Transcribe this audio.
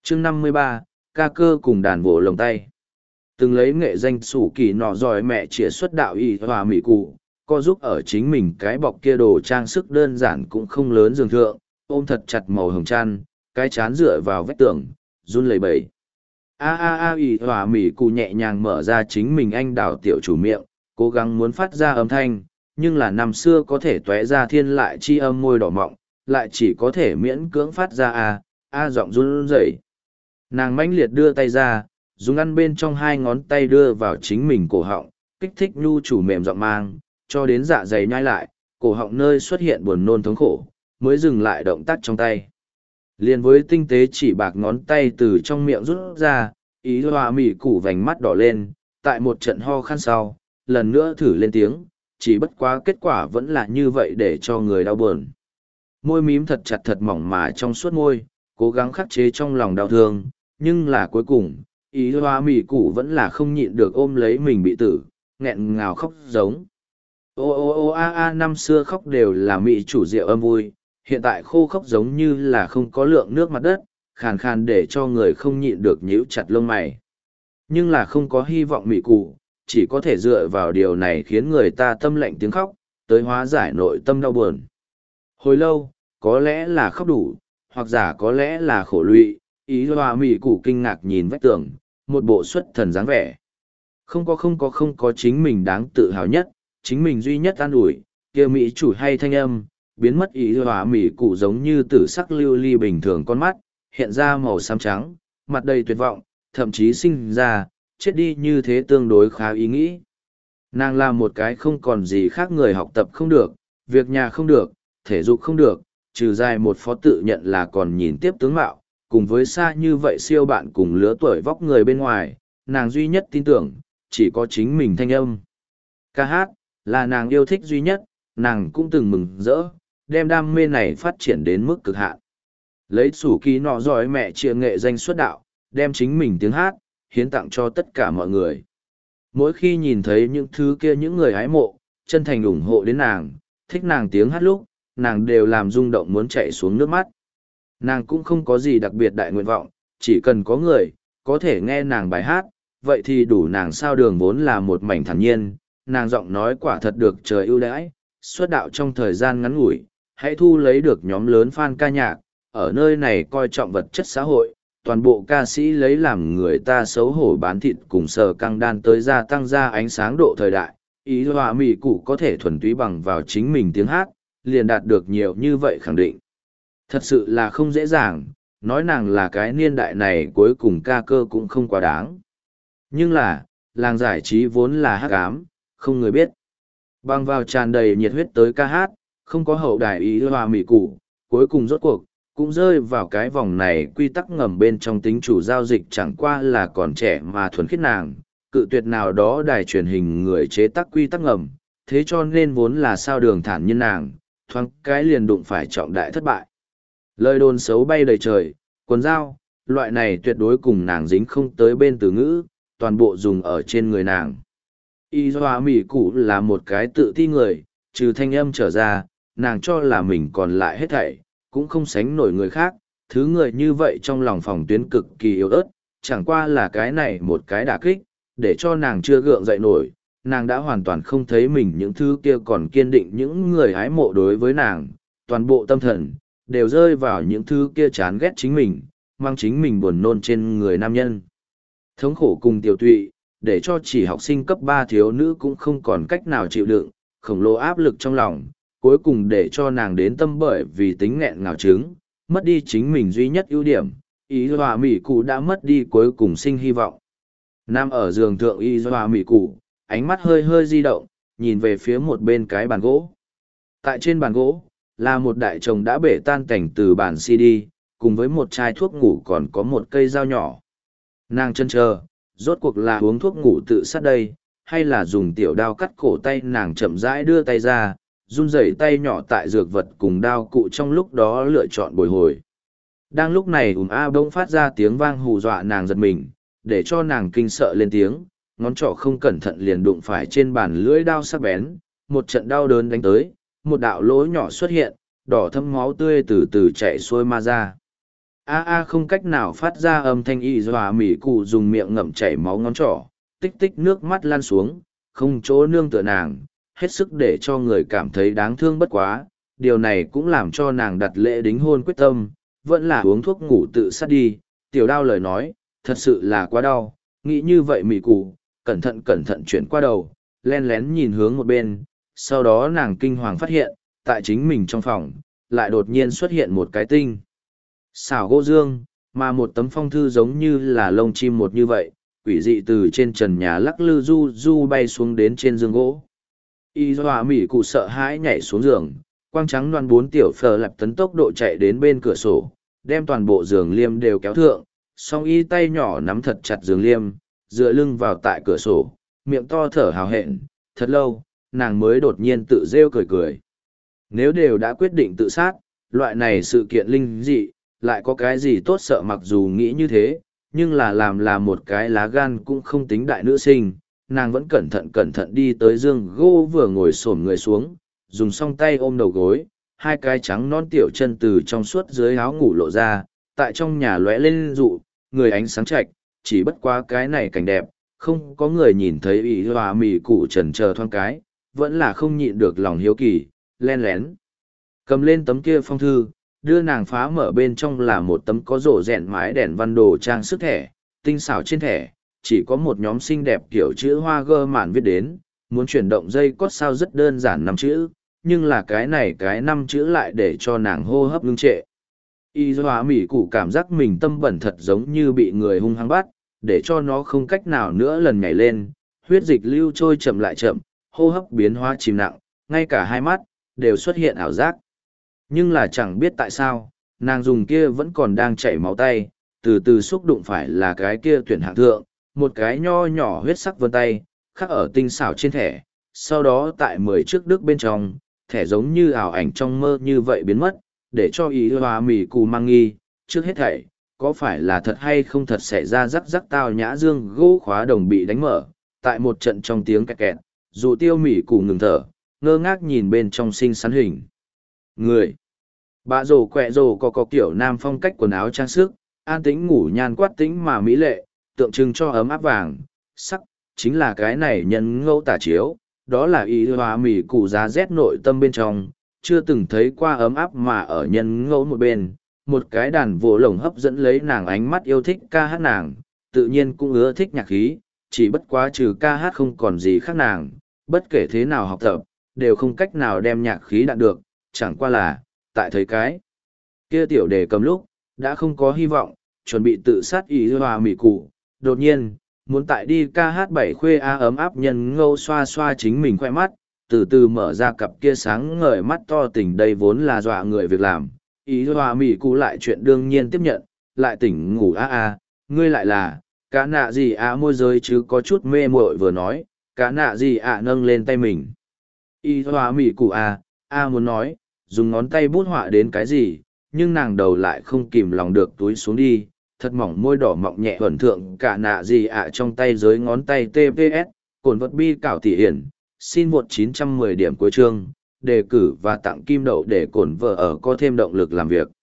chương 53, ca cơ cùng đàn vỗ lồng tay. Từng lấy nghệ danh sủ kỳ nọ giỏi mẹ chĩa xuất đạo y hòa mỹ cụ, co giúp ở chính mình cái bọc kia đồ trang sức đơn giản cũng không lớn giường thượng, ôm thật chặt màu hồng chăn, cái chán dựa vào vách tường, run lẩy bẩy. Y hòa mỹ cụ nhẹ nhàng mở ra chính mình anh đào tiểu chủ miệng, cố gắng muốn phát ra âm thanh, nhưng là năm xưa có thể tóe ra thiên lại chi âm môi đỏ mọng, lại chỉ có thể miễn cưỡng phát ra giọng run rẩy. Nàng mãnh liệt đưa tay ra, dùng ăn bên trong hai ngón tay đưa vào chính mình cổ họng, kích thích nhu chủ mềm giọng mang, cho đến dạ dày nhai lại, cổ họng nơi xuất hiện buồn nôn thống khổ, mới dừng lại động tác trong tay. Liền với tinh tế chỉ bạc ngón tay từ trong miệng rút ra, ý hòa mỉ củ vành mắt đỏ lên, tại một trận ho khan sau, lần nữa thử lên tiếng, chỉ bất quá kết quả vẫn là như vậy để cho người đau buồn. Môi mím thật chặt thật mỏng mà trong suốt môi, cố gắng khắc chế trong lòng đau thương, nhưng là cuối cùng, ý hoa mỉ củ vẫn là không nhịn được ôm lấy mình bị tử, nghẹn ngào khóc giống. Năm xưa khóc đều là mỹ chủ rượu âm vui, hiện tại khô khóc giống như là không có lượng nước mặt đất, khàn khàn để cho người không nhịn được nhíu chặt lông mày. Nhưng là không có hy vọng mỹ cụ, chỉ có thể dựa vào điều này khiến người ta tâm lạnh tiếng khóc, tới hóa giải nội tâm đau buồn. Hồi lâu, có lẽ là khóc đủ, hoặc giả có lẽ là khổ lụy, ý hoa mỹ cụ kinh ngạc nhìn vách tường, một bộ xuất thần dáng vẻ. Không có chính mình đáng tự hào nhất, chính mình duy nhất an ủi, kia mỹ chủ hay thanh âm, biến mất ý hoa mỹ cụ giống như tử sắc lưu ly bình thường con mắt, hiện ra màu xám trắng, mặt đầy tuyệt vọng, thậm chí sinh ra, chết đi như thế tương đối khá ý nghĩ. Nàng là một cái không còn gì khác, người học tập không được, việc nhà không được, thể dục không được, trừ dài một phó tự nhận là còn nhìn tiếp tướng mạo, cùng với xa như vậy siêu bạn cùng lứa tuổi vóc người bên ngoài, nàng duy nhất tin tưởng, chỉ có chính mình thanh âm. Ca hát, là nàng yêu thích duy nhất, nàng cũng từng mừng rỡ, đem đam mê này phát triển đến mức cực hạn. Lấy sủ kỳ nọ giỏi mẹ chia nghệ danh xuất đạo, đem chính mình tiếng hát, hiến tặng cho tất cả mọi người. Mỗi khi nhìn thấy những thứ kia những người hái mộ, chân thành ủng hộ đến nàng, thích nàng tiếng hát lúc, nàng đều làm rung động muốn chạy xuống nước mắt. Nàng cũng không có gì đặc biệt đại nguyện vọng, chỉ cần có người, có thể nghe nàng bài hát, vậy thì đủ. Nàng sao đường vốn là một mảnh thản nhiên, nàng giọng nói quả thật được trời ưu đãi, xuất đạo trong thời gian ngắn ngủi, hãy thu lấy được nhóm lớn fan ca nhạc, ở nơi này coi trọng vật chất xã hội, toàn bộ ca sĩ lấy làm người ta xấu hổ bán thịt cùng sờ căng đan tới gia tăng ra ánh sáng độ thời đại, ý hòa mỹ cụ có thể thuần túy bằng vào chính mình tiếng hát, liền đạt được nhiều như vậy khẳng định. Thật sự là không dễ dàng, nói nàng là cái niên đại này cuối cùng ca cơ cũng không quá đáng. Nhưng là, làng giải trí vốn là hắc ám, không người biết. Bằng vào tràn đầy nhiệt huyết tới ca hát, không có hậu đài ý hòa mỹ cụ, cuối cùng rốt cuộc, cũng rơi vào cái vòng này quy tắc ngầm bên trong. Tính chủ giao dịch chẳng qua là còn trẻ mà thuần khiết nàng, cự tuyệt nào đó đài truyền hình người chế tác quy tắc ngầm, thế cho nên vốn là sao đường thản nhiên nàng, thoáng cái liền đụng phải trọng đại thất bại. Lời đồn xấu bay đầy trời, quần dao, loại này tuyệt đối cùng nàng dính không tới bên từ ngữ, toàn bộ dùng ở trên người nàng. Y Doa Mỹ Cụ là một cái tự ti người, trừ thanh âm trở ra, nàng cho là mình còn lại hết thảy, cũng không sánh nổi người khác, thứ người như vậy trong lòng phòng tuyến cực kỳ yếu ớt, chẳng qua là cái này một cái đả kích, để cho nàng chưa gượng dậy nổi, nàng đã hoàn toàn không thấy mình những thứ kia còn kiên định những người hái mộ đối với nàng, toàn bộ tâm thần, đều rơi vào những thứ kia chán ghét chính mình, mang chính mình buồn nôn trên người nam nhân. Thống khổ cùng tiểu tụy, để cho chỉ học sinh cấp 3 thiếu nữ cũng không còn cách nào chịu đựng, khổng lồ áp lực trong lòng, cuối cùng để cho nàng đến tâm bởi vì tính nghẹn ngào trứng, mất đi chính mình duy nhất ưu điểm, ý hòa mỹ cụ đã mất đi cuối cùng sinh hy vọng. Nam ở giường thượng y hòa mỹ cụ, ánh mắt hơi hơi di động, nhìn về phía một bên cái bàn gỗ. Tại trên bàn gỗ, là một đại chồng đã bể tan cảnh từ bàn CD, cùng với một chai thuốc ngủ còn có một cây dao nhỏ. Nàng chân chờ, rốt cuộc là uống thuốc ngủ tự sát đây, hay là dùng tiểu đao cắt cổ tay. Nàng chậm rãi đưa tay ra, run rẩy tay nhỏ tại dược vật cùng đao cụ trong lúc đó lựa chọn bồi hồi. Đang lúc này bỗng phát ra tiếng vang hù dọa nàng giật mình, để cho nàng kinh sợ lên tiếng, ngón trỏ không cẩn thận liền đụng phải trên bàn lưỡi đao sắc bén, một trận đau đớn đánh tới, một đạo lỗ nhỏ xuất hiện, đỏ thâm máu tươi từ từ chảy xuôi ma ra. A a không cách nào phát ra âm thanh. Y dọa mỉ cụ dùng miệng ngậm chảy máu ngón trỏ, tích tích nước mắt lan xuống, không chỗ nương tựa nàng, hết sức để cho người cảm thấy đáng thương bất quá. Điều này cũng làm cho nàng đặt lễ đính hôn quyết tâm, vẫn là uống thuốc ngủ tự sát đi. Tiểu đao lời nói, thật sự là quá đau, nghĩ như vậy mỉ cụ, cẩn thận chuyển qua đầu, len lén nhìn hướng một bên, sau đó nàng kinh hoàng phát hiện, tại chính mình trong phòng, lại đột nhiên xuất hiện một cái tinh xảo gỗ dương, mà một tấm phong thư giống như là lông chim một như vậy, quỷ dị từ trên trần nhà lắc lư du du bay xuống đến trên giường gỗ. Y dọa mỉ cụ sợ hãi nhảy xuống giường, quang trắng loan bốn tiểu phờ lạp tấn tốc độ chạy đến bên cửa sổ, đem toàn bộ giường liêm đều kéo thượng, song y tay nhỏ nắm thật chặt giường liêm, dựa lưng vào tại cửa sổ, miệng to thở hào hẹn. Thật lâu, nàng mới đột nhiên tự rêu cười cười. Nếu đều đã quyết định tự sát, loại này sự kiện linh dị, lại có cái gì tốt sợ. Mặc dù nghĩ như thế, nhưng làm là một cái lá gan cũng không tính đại nữ sinh, nàng vẫn cẩn thận đi tới giường gỗ, vừa ngồi xổm người xuống, dùng song tay ôm đầu gối, hai cái trắng non tiểu chân từ trong suốt dưới áo ngủ lộ ra, tại trong nhà lóe lên dụ, người ánh sáng chạch, chỉ bất quá cái này cảnh đẹp, không có người nhìn thấy. Y dọa mỉ cụ trần chờ thoáng cái, vẫn là không nhịn được lòng hiếu kỳ, len lén cầm lên tấm kia phong thư, đưa nàng phá mở. Bên trong là một tấm có rổ rẹn mái đèn văn đồ trang sức thẻ, tinh xảo trên thẻ, chỉ có một nhóm xinh đẹp kiểu chữ hoa gơ mạn viết đến, muốn chuyển động dây cót sao rất đơn giản 5 chữ, nhưng là cái này cái 5 chữ lại để cho nàng hô hấp ngưng trệ. Y dọa mỉ cụ cảm giác mình tâm bẩn thật giống như bị người hung hăng bắt, để cho nó không cách nào nữa lần nhảy lên, huyết dịch lưu trôi chậm lại chậm, hô hấp biến hóa chìm nặng, ngay cả hai mắt đều xuất hiện ảo giác. Nhưng là chẳng biết tại sao, nàng dùng kia vẫn còn đang chảy máu tay, từ từ xúc đụng phải là cái kia tuyển hạng thượng, một cái nho nhỏ huyết sắc vân tay, khắc ở tinh xảo trên thẻ, sau đó tại 10 chiếc đức bên trong, thẻ giống như ảo ảnh trong mơ như vậy biến mất, để cho ý hoa mỉ cù mang nghi, trước hết thảy, có phải là thật hay không thật xảy ra rắc rắc tao nhã dương gỗ khóa đồng bị đánh mở, tại một trận trong tiếng kẹt kẹt, dù tiêu mỉ cù ngừng thở, ngơ ngác nhìn bên trong xinh xắn hình người. Bà rồ quẹ rồ có kiểu nam phong cách quần áo trang sức, an tĩnh ngủ nhan quát tĩnh mà mỹ lệ, tượng trưng cho ấm áp vàng, sắc, chính là cái này nhân ngẫu tả chiếu, đó là ý hoa mỉ cụ giá rét nội tâm bên trong, chưa từng thấy qua ấm áp mà ở nhân ngẫu một bên, một cái đàn vỗ lồng hấp dẫn lấy nàng ánh mắt yêu thích ca hát nàng, tự nhiên cũng ưa thích nhạc khí, chỉ bất quá trừ ca hát không còn gì khác nàng, bất kể thế nào học tập, đều không cách nào đem nhạc khí đạt được, chẳng qua là, tại thấy cái kia tiểu đề cầm lúc, đã không có hy vọng, chuẩn bị tự sát. Ý hoa mỉ cụ, đột nhiên, muốn tại đi ca hát bảy khuê ấm áp nhân ngâu xoa xoa chính mình khoe mắt, từ từ mở ra cặp kia sáng ngời mắt to tỉnh, đây vốn là dọa người việc làm. Ý hoa mỉ cụ lại chuyện đương nhiên tiếp nhận, lại tỉnh ngủ ngươi lại là, cá nạ gì môi giới chứ có chút mê muội vừa nói, cá nạ gì nâng lên tay mình. Ý hoa mỉ cụ muốn nói, dùng ngón tay bút họa đến cái gì, nhưng nàng đầu lại không kìm lòng được túi xuống đi, thật mỏng môi đỏ mọng nhẹ thuần thượng cả nạ gì trong tay dưới ngón tay TPS, cồn vật bi cảo tỷ hiển, xin vượt 910 điểm cuối chương, đề cử và tặng kim đậu để cồn vợ ở có thêm động lực làm việc.